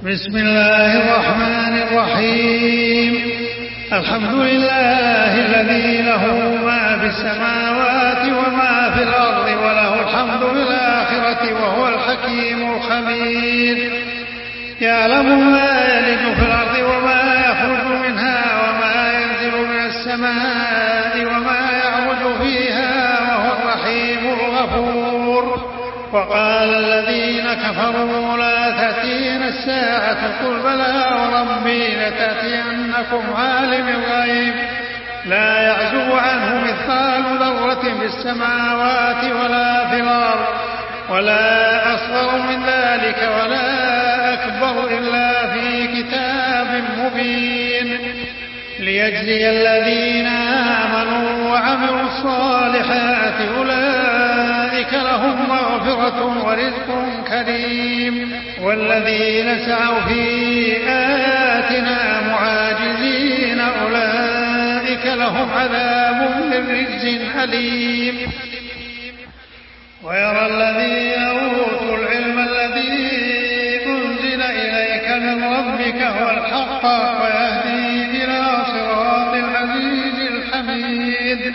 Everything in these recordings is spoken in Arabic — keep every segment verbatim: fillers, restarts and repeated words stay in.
بسم الله الرحمن الرحيم. الحمد لله الذي له ما في السماوات وما في الأرض وله الحمد في الآخرة وهو الحكيم الخبير. يعلم ما يلج في الأرض وما يخرج منها وما ينزل من السماء وما يعرج فيها وهو الرحيم الغفور. وقال الذين كفروا لا تأتينا الساعة قل بلى وربي لتأتينكم عالم الغيب لا يعزب عنه مثقال ذرة في السماوات ولا في الأرض ولا أصغر من ذلك ولا أكبر إلا في كتاب مبين ليجزي الذين آمنوا وعملوا الصالحات أولئك لهم مغفرة ورزق كريم. والذين سعوا في آياتنا معاجزين أولئك لهم عذاب من رجز أليم. ويرى الذين أوتوا العلم الذي أنزل إليك من ربك هو الحق ويهدي إلى صراط العزيز الحميد.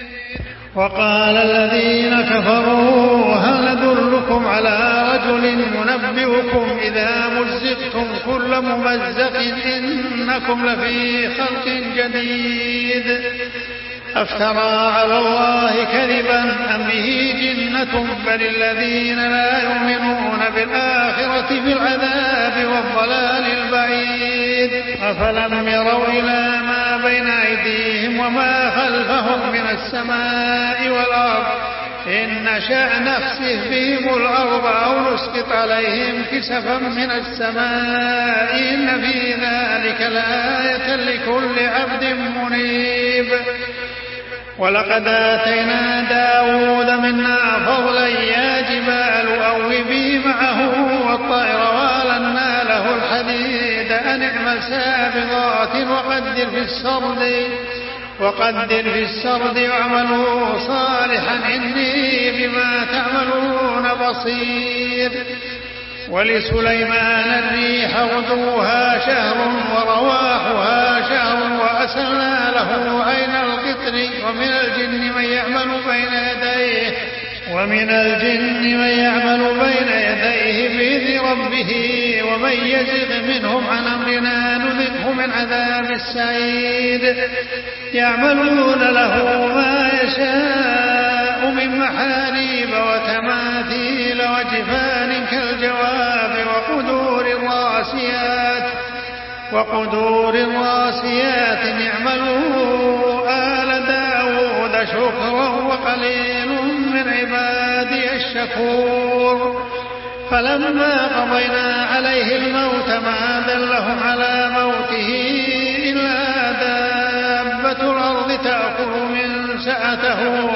وقال الذين كفروا هل ندلكم على رجل ينبئكم إذا مزقتم كل ممزق إنكم لفي خلق جديد أفترى على الله كذبا أم به جنة بل الذين لا يؤمنون بالآخرة في العذاب والضلال البعيد. أفلم يروا إلى ما بين أيديهم وما خلفهم من السماء والأرض إن نشأ نخسف بهم الأرض أو نسقط عليهم كسفا من السماء إن في ذلك لآية لكل عبد منيب. ولقد آتينا داود منا فضلا يا جبال أوبي معه والطير وألنا له الحديد أن اعمل سابغات وقدر في السرد وقدر في السرد واعملوا صالحا إني بما تعملون بصير. ولسليمان الريح غدوها شهر ورواحها شهر وأسلنا له عين القطر ومن الجن من يعمل بين يديه ومن الجن من يعمل بين يديه بإذن ربه ومن يزغ منهم عن أمرنا نذقه من عذاب السعير. يعملون له ما يشاء من محاريب وتماثيل وجفان كالجواب وقدور الراسيات وقدور الراسيات اعملوا آل داود شكرا وقليل من عبادي الشكور. فلما قضينا عليه الموت ما دلهم على موته إلا دابة الأرض تأكل من سأته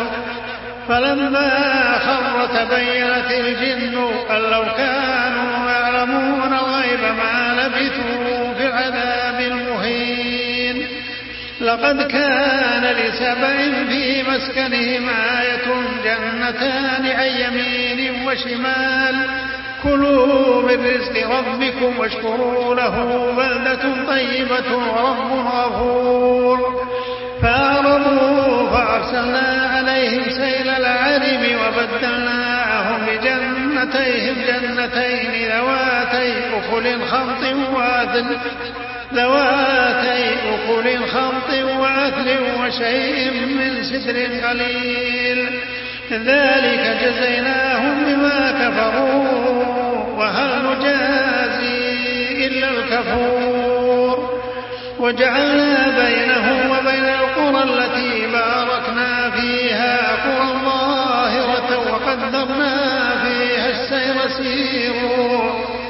فلما خر تبينت الجن أن لو كانوا يعلمون الغيب ما لبثوا في العذاب المهين. لقد كان لسبع في مسكنهم آية جنتان عن يمين وشمال كلوا من رزق ربكم واشكروا له بلدة طيبة ورب غفور. فأعرضوا فأرسلنا عليهم سيل العرم وبدلناهم بجنتيهم جنتين ذواتي أكل خمط وأثل ذواتي أكل خمط وأثل وشيء من سدر قليل ذلك جزيناهم بما كفروا وهل نجازي إلا الكفور. وجعلنا بينهم وبين القرى التي باركنا فيها قرى ظاهرة وقدرنا فيها السير سيروا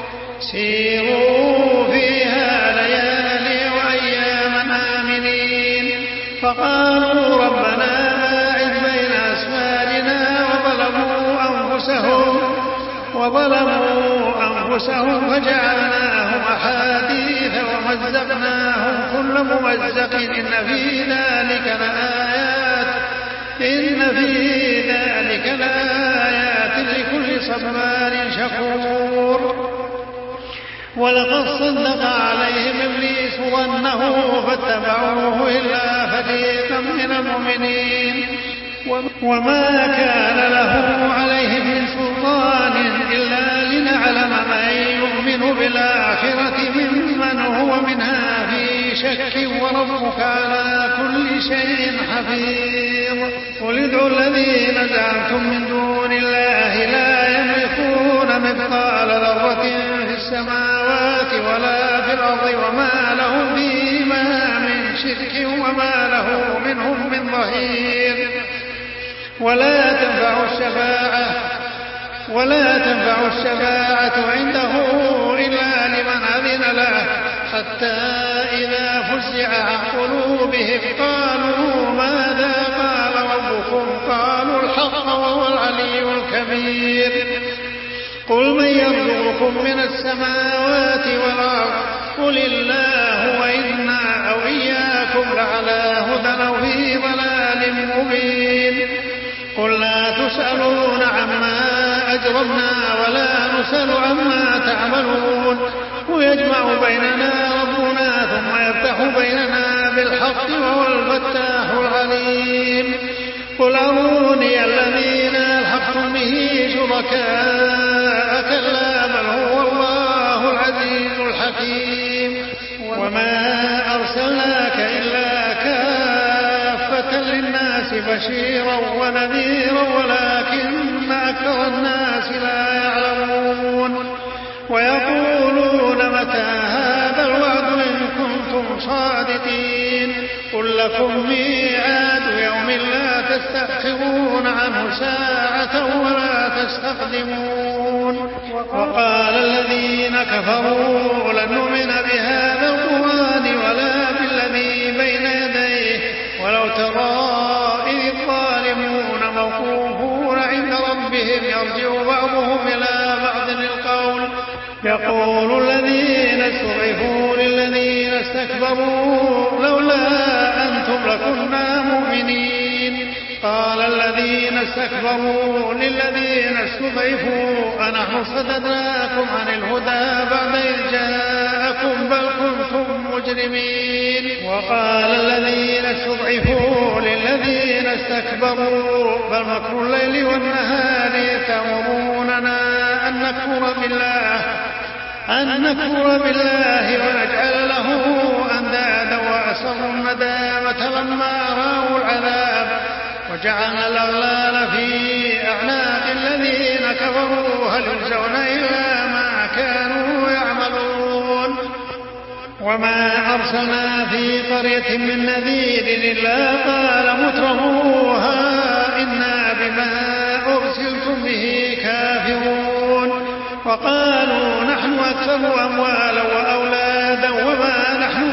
سيروا فيها ليالي وأياما آمنين. فقالوا ربنا باعد بين أسفارنا وظلموا أنفسهم وظلموا أنفسهم فجعلناهم أحاديث ومزقناهم كل ممزق إن في ذلك لآيات إن في ذلك لآيات لكل صبار شكور. ولقد صدق عليهم إبليس ظنه فاتبعوه إلا فريقا من المؤمنين وما كان له عليهم من سلطان إلا لنعلم من يؤمن بالآخرة ممن هو منها في شك وربك على كل شيء حفيظ. قل ادعوا الذين زعمتم من دون الله لا يملكون مثقال ذرة في السماوات ولا في الأرض وما لهم فيهما من شرك وما له منهم من ظهير. ولا تنفع الشفاعة ولا تنفع الشفاعة عنده إلا لمن أذن له حتى إذا فزع عن قلوبهم قالوا ماذا قال ربكم قالوا الحق وهو العلي الكبير. قل من يرزقكم من السماوات والأرض قل الله وإنا أو إياكم لعلى هدى أو في ضلال مبين. قل لا تسألون عما أجرمنا ولا نسأل عما تعملون ويجمع بيننا ربنا ثم يفتح بيننا بالحق وهو الفتاح العليم. قل أروني الذين ألحقتم به شركاء كلا بل هو الله العزيز الحكيم. وما أرسلناك إلا كافة للناس بشيرا ونذيرا ولكن أكثر الناس لا يعلمون. ويقولون متى هذا الوعد إن كنتم صادقين. قل لكم ميعاد يوم لا تستأخرون عنه ساعة ولا تستقدمون. وقال الذين كفروا لن نؤمن بهذا القرآن ولا بالذي بين يديه ولو ترى إذ الظالمون موقوفون عند ربهم يرجع بعضهم إلى بعض القول يقول الذين استضعفوا للذين استكبروا لولا أنتم لكنا مؤمنين. قال الذين استكبروا للذين استضعفوا أنحن صددناكم عن الهدى بعد إذ جاءكم بل كنتم مجرمين. وقال الذين استضعفوا للذين استكبروا بل مكر الليل والنهار تأمروننا أن نكفر بالله أن نكفر بالله ونجعل له أندادا وأسروا الندامة لما رأوا العذاب وجعلنا الأغلال في أعناق الذين كفروا هل يجزون إلا ما كانوا يعملون. وما أرسلنا في قرية من نذير إلا قال مترفوها إنا بما أرسلتم به كافرون. وقالوا نحن أكثر أموالا وأولادا وما نحن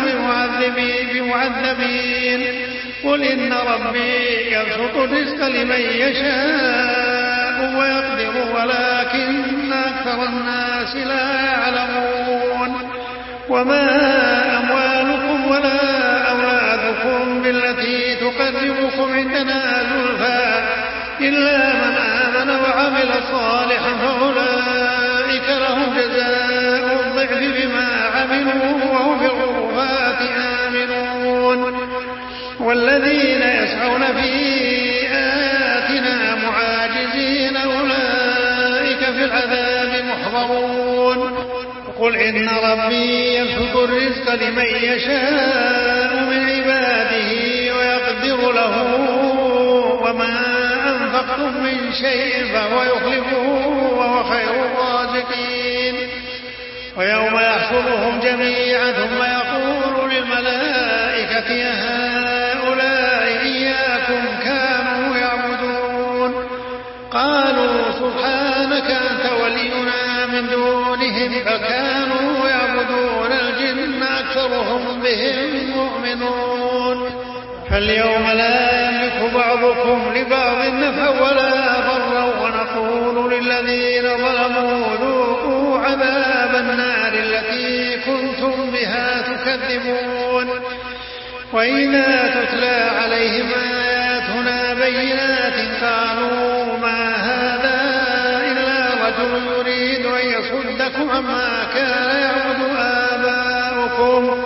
بمعذبين. قل إن ربي يبسط الرزق لمن يشاء ويقدر ولكن أكثر الناس لا يعلمون. وما أموالكم ولا أولادكم بالتي تقربكم عندنا زلفى إلا من آمن وعمل صالحا فأولئك لهم جزاء الضعف بما عملوا وهم في الغرفات آمنون. والذين يسعون في آياتنا معاجزين أولئك في العذاب محضرون. قل إن ربي يبسط الرزق لمن يشاء من عباده ويقدر له وما أنفقتم من شيء فهو يخلفه وهو خير الرازقين. ويوم يحشرهم جميعا ثم يقول للملائكة هؤلاء إياكم كانوا يعبدون قالوا سبحانك أنت ولينا من دونهم فكانوا يعبدون الجن أكثرهم بهم مؤمنون. فاليوم لا يملك بعضكم لبعض نفعا ولا ضرا ونقول للذين ظلموا ذوقوا عذاب النار التي كنتم بها تكذبون. وإذا تتلى عليهم آياتنا بينات قالوا ما هذا إلا رجل الرجل يريد أن يصدكم عما كان يعبد آباؤكم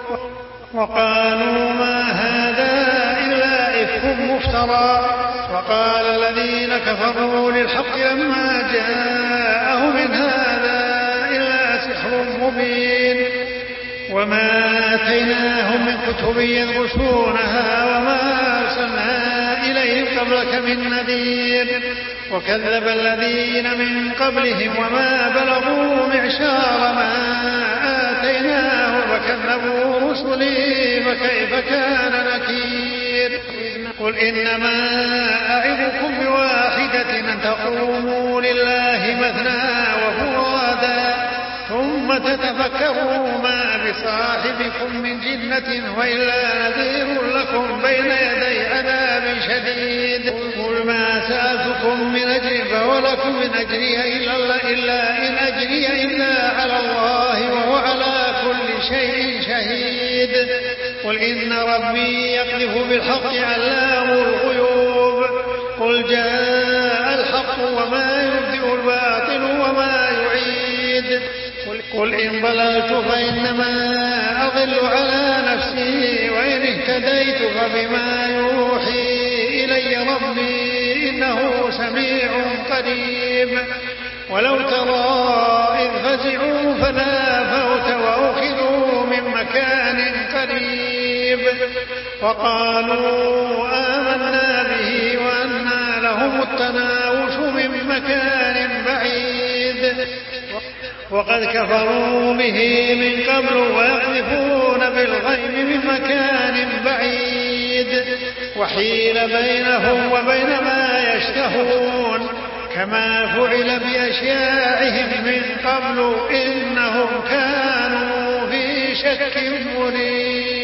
وقالوا ما هذا إلا إفك مفترى. وقال الذين كفروا للحق لما جاءهم إن هذا إلا سحر مبين وما آتيناهم من كتب يدرسونها وما أرسلنا إليهم قبلك من نذير وكذب الذين من قبلهم وما بلغوا معشار ما آتيناهم وكذبوا رسلي فكيف كان نكير. قل إنما أعظكم بواحدة أن تقوموا لله مثنى وفرادا ثم تتفكروا ما بصاحبكم من جنة وإلا نذير لكم بين يدي عذاب شديد. قل ما سألتكم من أجر فولكم من أجري إلا, إلا إن أجري إلا على الله وهو على كل شيء شهيد. قل إن ربي يقذف بالحق علام الغيوب. قل جاء الحق وما يبدئ الباطل وما يعيد. قل إن ضللت فإنما أضل على نفسي وإن اهتديت فبما يوحي إلي ربي إنه سميع قريب. ولو ترى إذ فزعوا فلا فوت وأخذوا من مكان قريب وقالوا آمنا به وأنى لهم التناوش من مكان بعيد وقد كفروا به من قبل ويقذفون بالغيب من مكان بعيد وحيل بينهم وبين ما يشتهون كما فعل بأشياعهم من قبل إنهم كانوا في شك مريب.